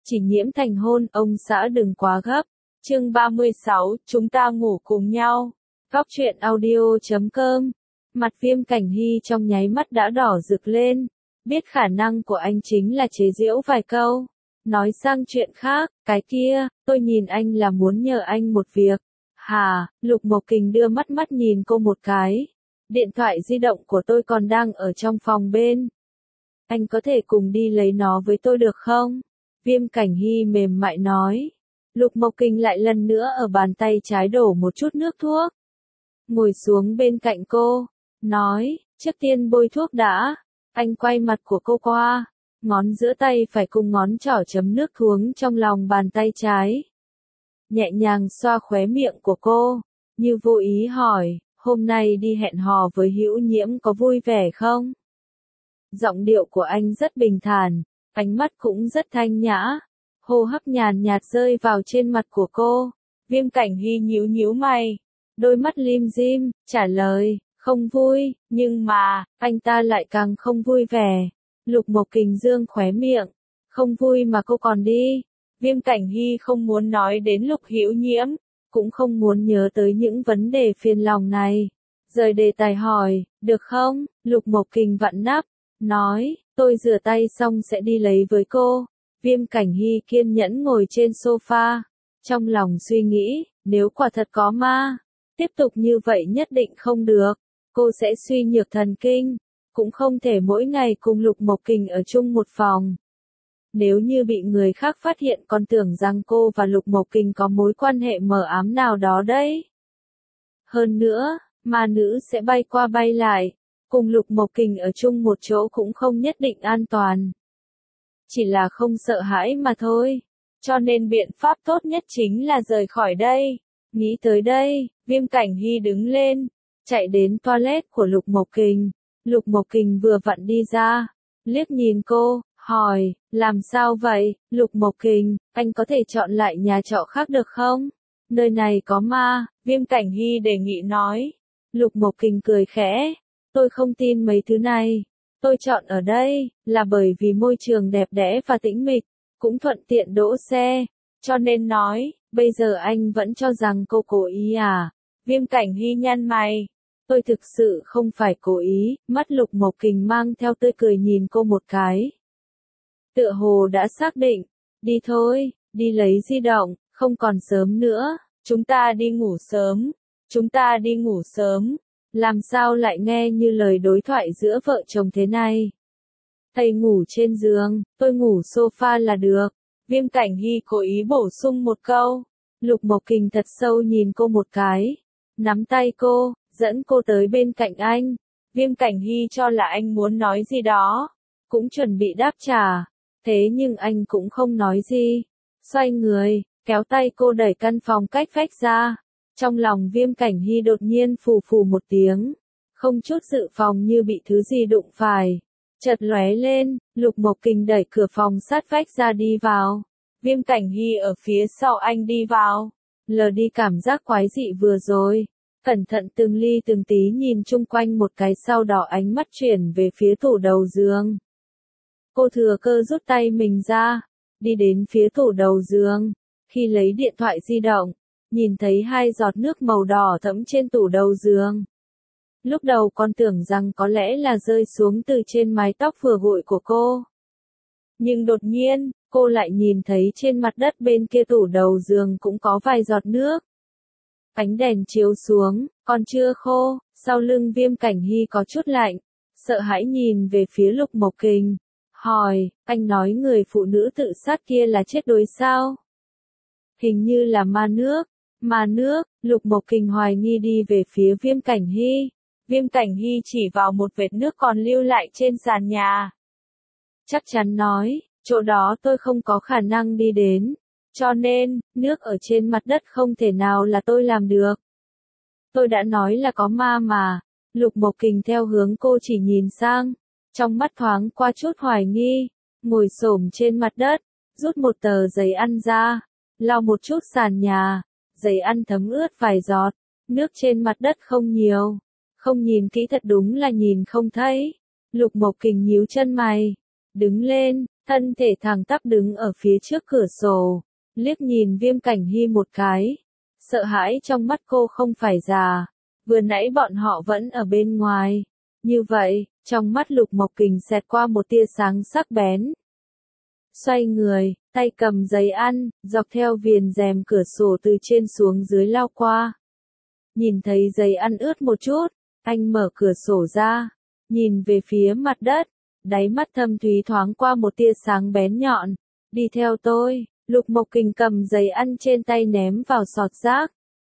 chỉ nhiễm thành hôn, ông xã đừng quá gấp. Chương 36, chúng ta ngủ cùng nhau. Góc truyện audio.com. Mặt Viêm Cảnh Hy trong nháy mắt đã đỏ rực lên. Biết khả năng của anh chính là chế giễu vài câu. Nói sang chuyện khác, cái kia, tôi nhìn anh là muốn nhờ anh một việc. Hà, Lục Mộc Kình đưa mắt nhìn cô một cái. Điện thoại di động của tôi còn đang ở trong phòng bên. Anh có thể cùng đi lấy nó với tôi được không? Viêm Cảnh Hy mềm mại nói. Lục Mộc Kình lại lần nữa ở bàn tay trái đổ một chút nước thuốc. Ngồi xuống bên cạnh cô, nói, trước tiên bôi thuốc đã. Anh quay mặt của cô qua, ngón giữa tay phải cùng ngón trỏ chấm nước thuốc trong lòng bàn tay trái. Nhẹ nhàng xoa khóe miệng của cô, như vô ý hỏi, hôm nay đi hẹn hò với Hữu Nhiễm có vui vẻ không? Giọng điệu của anh rất bình thản, ánh mắt cũng rất thanh nhã, hô hấp nhàn nhạt rơi vào trên mặt của cô. Viêm Cảnh Hy nhíu mày, đôi mắt lim dim, trả lời, không vui, nhưng mà, anh ta lại càng không vui vẻ. Lục Mộc Kình dương khóe miệng, không vui mà cô còn đi. Viêm Cảnh Hy không muốn nói đến Lục Hữu Nhiễm, cũng không muốn nhớ tới những vấn đề phiền lòng này. Rời đề tài hỏi, được không? Lục Mộc Kình vặn nắp, nói, tôi rửa tay xong sẽ đi lấy với cô. Viêm Cảnh Hy kiên nhẫn ngồi trên sofa, trong lòng suy nghĩ, nếu quả thật có ma, tiếp tục như vậy nhất định không được, cô sẽ suy nhược thần kinh, cũng không thể mỗi ngày cùng Lục Mộc Kình ở chung một phòng. Nếu như bị người khác phát hiện còn tưởng rằng cô và Lục Mộc Kình có mối quan hệ mờ ám nào đó đấy. Hơn nữa, ma nữ sẽ bay qua bay lại, cùng Lục Mộc Kình ở chung một chỗ cũng không nhất định an toàn. Chỉ là không sợ hãi mà thôi, cho nên biện pháp tốt nhất chính là rời khỏi đây. Nghĩ tới đây, Viêm Cảnh Hy đứng lên, chạy đến toilet của Lục Mộc Kình. Lục Mộc Kình vừa vặn đi ra, liếc nhìn cô, hỏi, làm sao vậy? Lục Mộc Kình, anh có thể chọn lại nhà trọ khác được không? Nơi này có ma, Viêm Cảnh Hy đề nghị nói. Lục Mộc Kình cười khẽ, tôi không tin mấy thứ này. Tôi chọn ở đây, là bởi vì môi trường đẹp đẽ và tĩnh mịch, cũng thuận tiện đỗ xe, cho nên nói, bây giờ anh vẫn cho rằng cô cố ý à? Viêm Cảnh Hy nhăn mày, tôi thực sự không phải cố ý, mắt Lục Mộc Kình mang theo tươi cười nhìn cô một cái. Tựa hồ đã xác định, đi thôi, đi lấy di động, không còn sớm nữa, chúng ta đi ngủ sớm. Làm sao lại nghe như lời đối thoại giữa vợ chồng thế này? Thầy ngủ trên giường, tôi ngủ sofa là được. Viêm Cảnh Hy cố ý bổ sung một câu. Lục Mộc Kình thật sâu nhìn cô một cái, nắm tay cô, dẫn cô tới bên cạnh anh. Viêm Cảnh Hy cho là anh muốn nói gì đó, cũng chuẩn bị đáp trả, thế nhưng anh cũng không nói gì. Xoay người, kéo tay cô đẩy căn phòng cách vách ra. Trong lòng Viêm Cảnh Hy đột nhiên phù phù một tiếng, không chút dự phòng như bị thứ gì đụng phải. Chợt lóe lên, Lục Mộc Kình đẩy cửa phòng sát vách ra đi vào. Viêm Cảnh Hy ở phía sau anh đi vào, lờ đi cảm giác quái dị vừa rồi. Cẩn thận từng ly từng tí nhìn chung quanh một cái, sau đó ánh mắt chuyển về phía tủ đầu giường. Cô thừa cơ rút tay mình ra, đi đến phía tủ đầu giường. Khi lấy điện thoại di động, nhìn thấy hai giọt nước màu đỏ thẫm trên tủ đầu giường. Lúc đầu con tưởng rằng có lẽ là rơi xuống từ trên mái tóc vừa gội của cô. Nhưng đột nhiên, cô lại nhìn thấy trên mặt đất bên kia tủ đầu giường cũng có vài giọt nước. Ánh đèn chiếu xuống, còn chưa khô, sau lưng Viêm Cảnh Hy có chút lạnh, sợ hãi nhìn về phía Lục Mộc Kình, hỏi, anh nói người phụ nữ tự sát kia là chết đuối sao? Hình như là ma nước, Lục Mộc Kình hoài nghi đi về phía Viêm Cảnh Hy. Viêm Cảnh Hy chỉ vào một vệt nước còn lưu lại trên sàn nhà. Chắc chắn nói, chỗ đó tôi không có khả năng đi đến, cho nên, nước ở trên mặt đất không thể nào là tôi làm được. Tôi đã nói là có ma mà. Lục Mộc Kình theo hướng cô chỉ nhìn sang, trong mắt thoáng qua chút hoài nghi, ngồi xổm trên mặt đất, rút một tờ giấy ăn ra, lau một chút sàn nhà, giấy ăn thấm ướt vài giọt, nước trên mặt đất không nhiều. Không nhìn kỹ thật đúng là nhìn không thấy. Lục Mộc Kình nhíu chân mày, đứng lên, thân thể thẳng tắp đứng ở phía trước cửa sổ, liếc nhìn Viêm Cảnh Hy một cái. Sợ hãi trong mắt cô không phải già, vừa nãy bọn họ vẫn ở bên ngoài. Như vậy, trong mắt Lục Mộc Kình xẹt qua một tia sáng sắc bén. Xoay người, tay cầm giấy ăn, dọc theo viền rèm cửa sổ từ trên xuống dưới lao qua. Nhìn thấy giấy ăn ướt một chút, anh mở cửa sổ ra, nhìn về phía mặt đất, đáy mắt thâm thúy thoáng qua một tia sáng bén nhọn. Đi theo tôi, Lục Mộc Kình cầm giấy ăn trên tay ném vào sọt rác.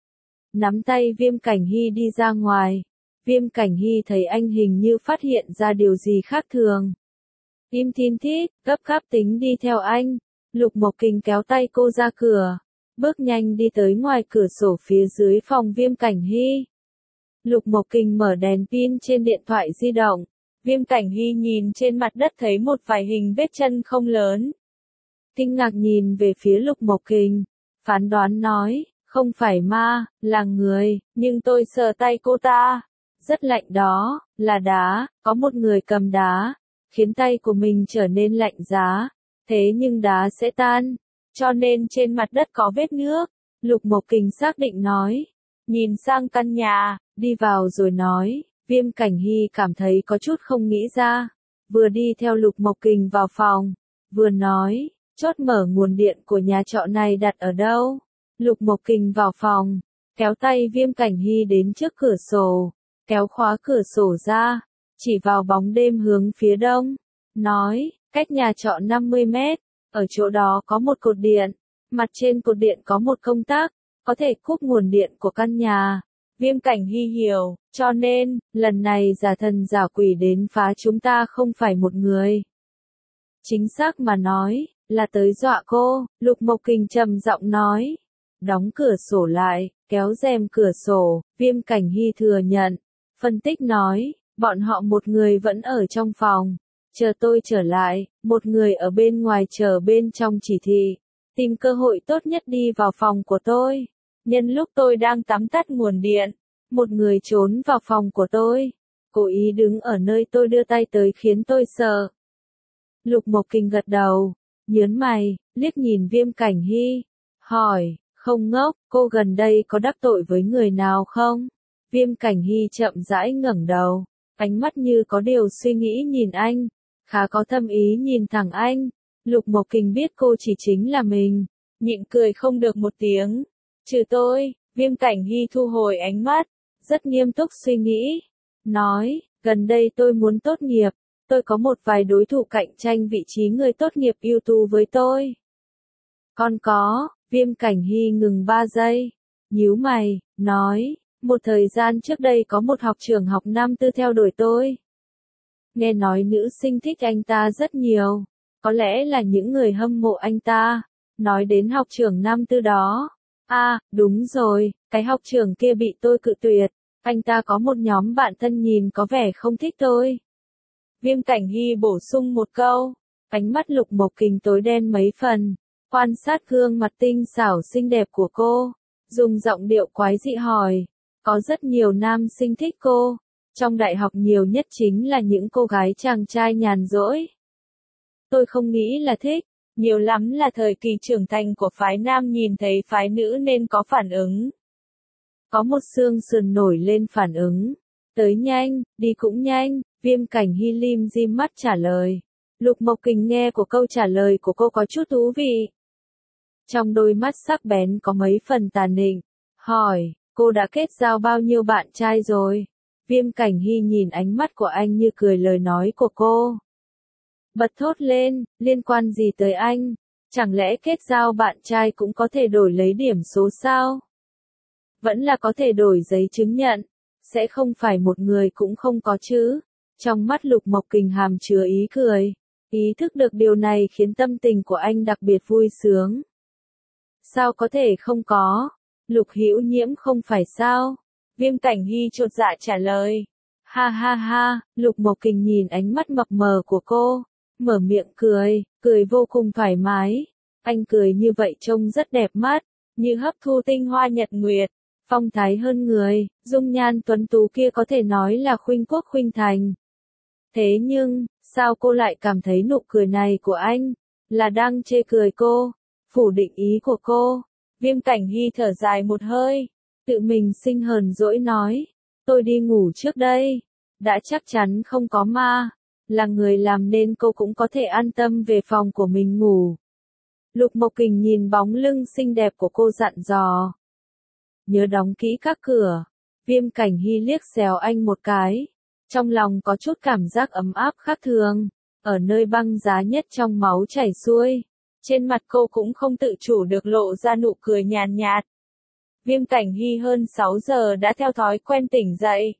Nắm tay Viêm Cảnh Hy đi ra ngoài. Viêm Cảnh Hy thấy anh hình như phát hiện ra điều gì khác thường. Im thin thít, gấp gáp tính đi theo anh. Lục Mộc Kình kéo tay cô ra cửa, bước nhanh đi tới ngoài cửa sổ phía dưới phòng Viêm Cảnh Hy. Lục Mộc Kình mở đèn pin trên điện thoại di động. Viêm Cảnh Hy nhìn trên mặt đất thấy một vài hình vết chân không lớn. Kinh ngạc nhìn về phía Lục Mộc Kình, phán đoán nói, không phải ma, là người, nhưng tôi sờ tay cô ta. Rất lạnh đó, là đá, có một người cầm đá, khiến tay của mình trở nên lạnh giá. Thế nhưng đá sẽ tan, cho nên trên mặt đất có vết nước. Lục Mộc Kình xác định nói, nhìn sang căn nhà, đi vào rồi nói. Viêm Cảnh Hy cảm thấy có chút không nghĩ ra, vừa đi theo Lục Mộc Kình vào phòng, vừa nói, chốt mở nguồn điện của nhà trọ này đặt ở đâu? Lục Mộc Kình vào phòng, kéo tay Viêm Cảnh Hy đến trước cửa sổ, kéo khóa cửa sổ ra, chỉ vào bóng đêm hướng phía đông, nói, cách nhà trọ 50 mét, ở chỗ đó có một cột điện, mặt trên cột điện có một công tắc, có thể cúp nguồn điện của căn nhà. Viêm Cảnh Hy hiểu, cho nên, lần này giả thần giả quỷ đến phá chúng ta không phải một người. Chính xác mà nói, là tới dọa cô. Lục Mộc Kình trầm giọng nói. Đóng cửa sổ lại, kéo rèm cửa sổ, Viêm Cảnh Hy thừa nhận. Phân tích nói, bọn họ một người vẫn ở trong phòng, chờ tôi trở lại, một người ở bên ngoài chờ bên trong chỉ thị, tìm cơ hội tốt nhất đi vào phòng của tôi. Nhân lúc tôi đang tắm tắt nguồn điện, một người trốn vào phòng của tôi, cố ý đứng ở nơi tôi đưa tay tới khiến tôi sợ. Lục Mộc Kình gật đầu, nhớn mày, liếc nhìn Viêm Cảnh Hy, hỏi, không ngốc, cô gần đây có đắc tội với người nào không? Viêm Cảnh Hy chậm rãi ngẩng đầu, ánh mắt như có điều suy nghĩ nhìn anh, khá có thâm ý nhìn thẳng anh. Lục Mộc Kình biết cô chỉ chính là mình, nhịn cười không được một tiếng. Trừ tôi, Viêm Cảnh Hy thu hồi ánh mắt, rất nghiêm túc suy nghĩ, nói, gần đây tôi muốn tốt nghiệp, tôi có một vài đối thủ cạnh tranh vị trí người tốt nghiệp ưu tú với tôi. Còn có, Viêm Cảnh Hy ngừng 3 giây, nhíu mày, nói, một thời gian trước đây có một học trưởng học năm tư theo đuổi tôi. Nghe nói nữ sinh thích anh ta rất nhiều, có lẽ là những người hâm mộ anh ta, nói đến học trưởng năm tư đó. Đúng rồi, cái học trưởng kia bị tôi cự tuyệt, anh ta có một nhóm bạn thân nhìn có vẻ không thích tôi. Viêm Cảnh Hy bổ sung một câu, ánh mắt Lục Mộc Kình tối đen mấy phần, quan sát gương mặt tinh xảo xinh đẹp của cô, dùng giọng điệu quái dị hỏi, có rất nhiều nam sinh thích cô, trong đại học nhiều nhất chính là những cô gái chàng trai nhàn rỗi. Tôi không nghĩ là thích. Nhiều lắm là thời kỳ trưởng thành của phái nam nhìn thấy phái nữ nên có phản ứng. Có một xương sườn nổi lên phản ứng. Tới nhanh, đi cũng nhanh, Viêm Cảnh Hy lim dim mắt trả lời. Lục Mộc Kình nghe của câu trả lời của cô có chút thú vị. Trong đôi mắt sắc bén có mấy phần tà nịnh. Hỏi, cô đã kết giao bao nhiêu bạn trai rồi? Viêm Cảnh Hy nhìn ánh mắt của anh như cười lời nói của cô. Bật thốt lên, liên quan gì tới anh? Chẳng lẽ kết giao bạn trai cũng có thể đổi lấy điểm số sao? Vẫn là có thể đổi giấy chứng nhận, sẽ không phải một người cũng không có chứ. Trong mắt Lục Mộc Kình hàm chứa ý cười, ý thức được điều này khiến tâm tình của anh đặc biệt vui sướng. Sao có thể không có? Lục Hữu Nhiễm không phải sao? Viêm Cảnh Hy chột dạ trả lời. Ha ha ha, Lục Mộc Kình nhìn ánh mắt mập mờ của cô. Mở miệng cười, cười vô cùng thoải mái. Anh cười như vậy trông rất đẹp mắt, như hấp thu tinh hoa nhật nguyệt, phong thái hơn người, dung nhan tuấn tú kia có thể nói là khuynh quốc khuynh thành. Thế nhưng, Sao cô lại cảm thấy nụ cười này của anh là đang chê cười cô, phủ định ý của cô? Viêm Cảnh Hy thở dài một hơi, tự mình sinh hờn dỗi nói, tôi đi ngủ trước đây, đã chắc chắn không có ma, là người làm nên cô cũng có thể an tâm về phòng của mình ngủ. Lục Mộc Kình nhìn bóng lưng xinh đẹp của cô dặn dò. Nhớ đóng kỹ các cửa. Viêm Cảnh Hy liếc xéo anh một cái. Trong lòng có chút cảm giác ấm áp khác thường. Ở nơi băng giá nhất trong máu chảy xuôi. Trên mặt cô cũng không tự chủ được lộ ra nụ cười nhàn nhạt. Viêm Cảnh Hy hơn 6 giờ đã theo thói quen tỉnh dậy.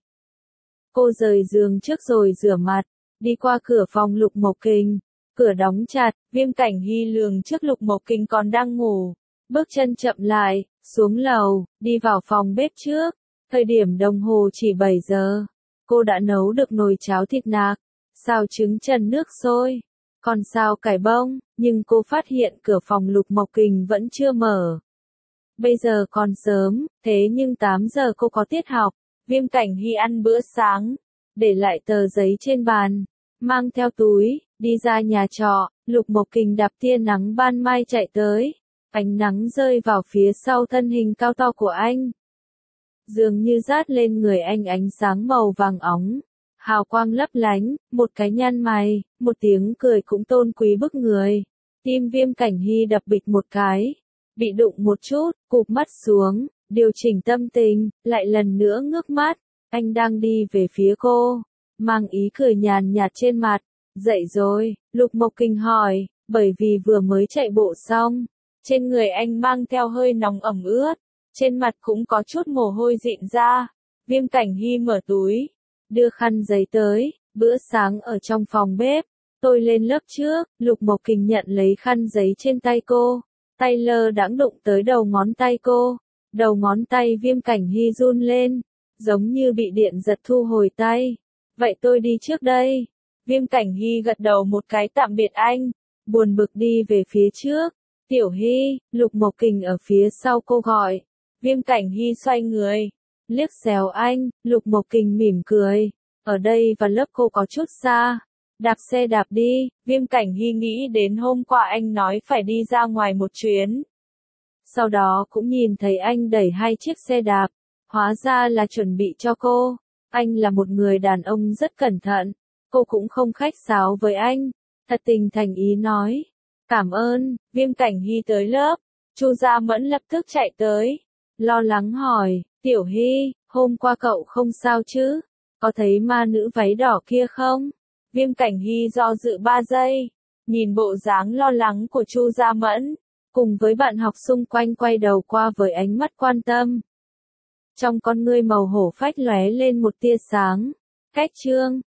Cô rời giường trước rồi rửa mặt. Đi qua cửa phòng Lục Mộc Kình. Cửa đóng chặt, Viêm Cảnh Hy lường trước Lục Mộc Kình còn đang ngủ. Bước chân chậm lại, xuống lầu, đi vào phòng bếp trước. Thời điểm đồng hồ chỉ 7 giờ. Cô đã nấu được nồi cháo thịt nạc, xào trứng trần nước sôi, còn xào cải bông, nhưng cô phát hiện cửa phòng Lục Mộc Kình vẫn chưa mở. Bây giờ còn sớm, thế nhưng 8 giờ cô có tiết học. Viêm Cảnh Hy ăn bữa sáng, để lại tờ giấy trên bàn, mang theo túi, đi ra nhà trọ. Lục Mộc Kình đạp tia nắng ban mai chạy tới, ánh nắng rơi vào phía sau thân hình cao to của anh. Dường như rát lên người anh ánh sáng màu vàng óng, hào quang lấp lánh, một cái nhăn mày, một tiếng cười cũng tôn quý bức người. Tim Viêm Cảnh Hy đập bịch một cái, bị đụng một chút, cụp mắt xuống, điều chỉnh tâm tình, lại lần nữa ngước mắt. Anh đang đi về phía cô, mang ý cười nhàn nhạt trên mặt. Dậy rồi, Lục Mộc Kình hỏi, bởi vì vừa mới chạy bộ xong, trên người anh mang theo hơi nóng ẩm ướt, trên mặt cũng có chút mồ hôi rịn ra. Viêm Cảnh Hy mở túi, đưa khăn giấy tới, bữa sáng ở trong phòng bếp, tôi lên lớp trước. Lục Mộc Kình nhận lấy khăn giấy trên tay cô, tay lơ đãng đụng tới đầu ngón tay cô, đầu ngón tay Viêm Cảnh Hy run lên, giống như bị điện giật thu hồi tay. Vậy tôi đi trước đây. Viêm Cảnh Hy gật đầu một cái tạm biệt anh, buồn bực đi về phía trước. Tiểu Hy, Lục Mộc Kình ở phía sau cô gọi. Viêm Cảnh Hy xoay người, liếc xéo anh. Lục Mộc Kình mỉm cười, ở đây và lớp cô có chút xa, đạp xe đạp đi. Viêm Cảnh Hy nghĩ đến hôm qua anh nói phải đi ra ngoài một chuyến. Sau đó cũng nhìn thấy anh đẩy 2 chiếc xe đạp, hóa ra là chuẩn bị cho cô. Anh là một người đàn ông rất cẩn thận. Cô cũng không khách sáo với anh, thật tình thành ý nói. Cảm ơn. Viêm Cảnh Hy tới lớp, Chu Gia Mẫn lập tức chạy tới, lo lắng hỏi, Tiểu Hy, hôm qua cậu không sao chứ? Có thấy ma nữ váy đỏ kia không? Viêm Cảnh Hy do dự 3 giây, nhìn bộ dáng lo lắng của Chu Gia Mẫn, cùng với bạn học xung quanh quay đầu qua với ánh mắt quan tâm. Trong con ngươi màu hổ phách lóe lên một tia sáng. Cách chương